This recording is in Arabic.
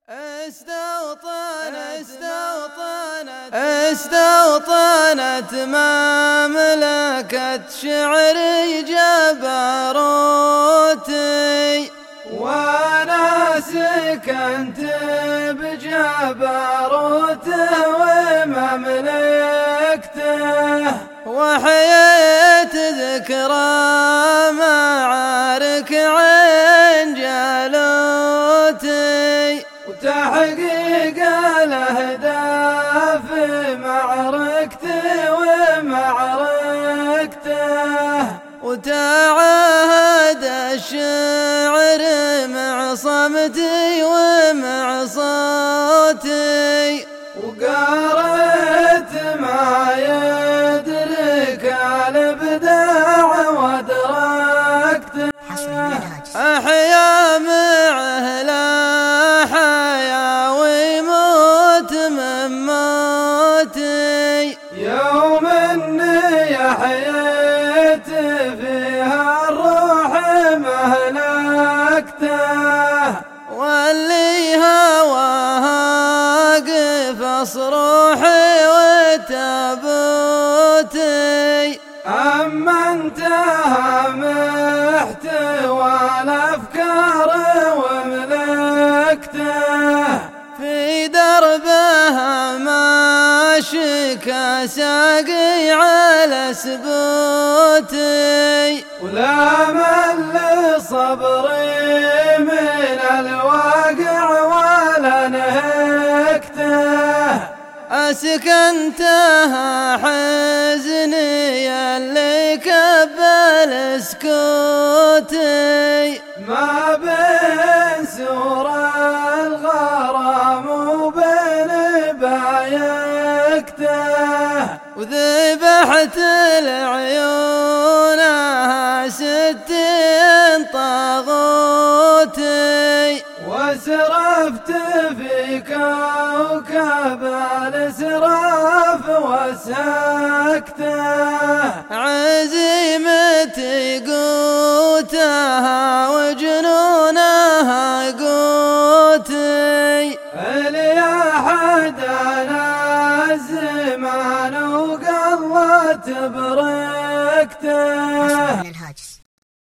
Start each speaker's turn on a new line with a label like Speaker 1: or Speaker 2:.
Speaker 1: استوطنت مملكة شعري جبروتي،
Speaker 2: وانا سكنت بجبروته ومملكته،
Speaker 1: وحييت ذكرى معارك عين جالوتي،
Speaker 2: وتحقيق الأهداف معركته ومعركته،
Speaker 1: وتعاهد الشعر مع صمتي ومع صوتي،
Speaker 2: وقرأت ما يدرك الإبداع وأدركته.
Speaker 1: أحيا معه لا حيا ويموت من موتي،
Speaker 2: يوم إني حييت فيها الروح مهلكته،
Speaker 1: واللي هواها قفص روحي وتابوتي،
Speaker 2: أما انتهى محتوى الأفكار وملكته،
Speaker 1: في دربها ماشيك ساقي على سبوتي،
Speaker 2: ولا مل صبري من الواقع ولا نهكته،
Speaker 1: أسكنتها حزني اللي كبل سكوتي،
Speaker 2: ما بين سور الغرام وبين بايكته،
Speaker 1: وذبحت العيونها 60 طاغوتي،
Speaker 2: واسرفت في كوكب الاسراف وسكته،
Speaker 1: عزيمتي قوتها وجنونها قوتي،
Speaker 2: اللي أحدنا الزمان وقلت بركته.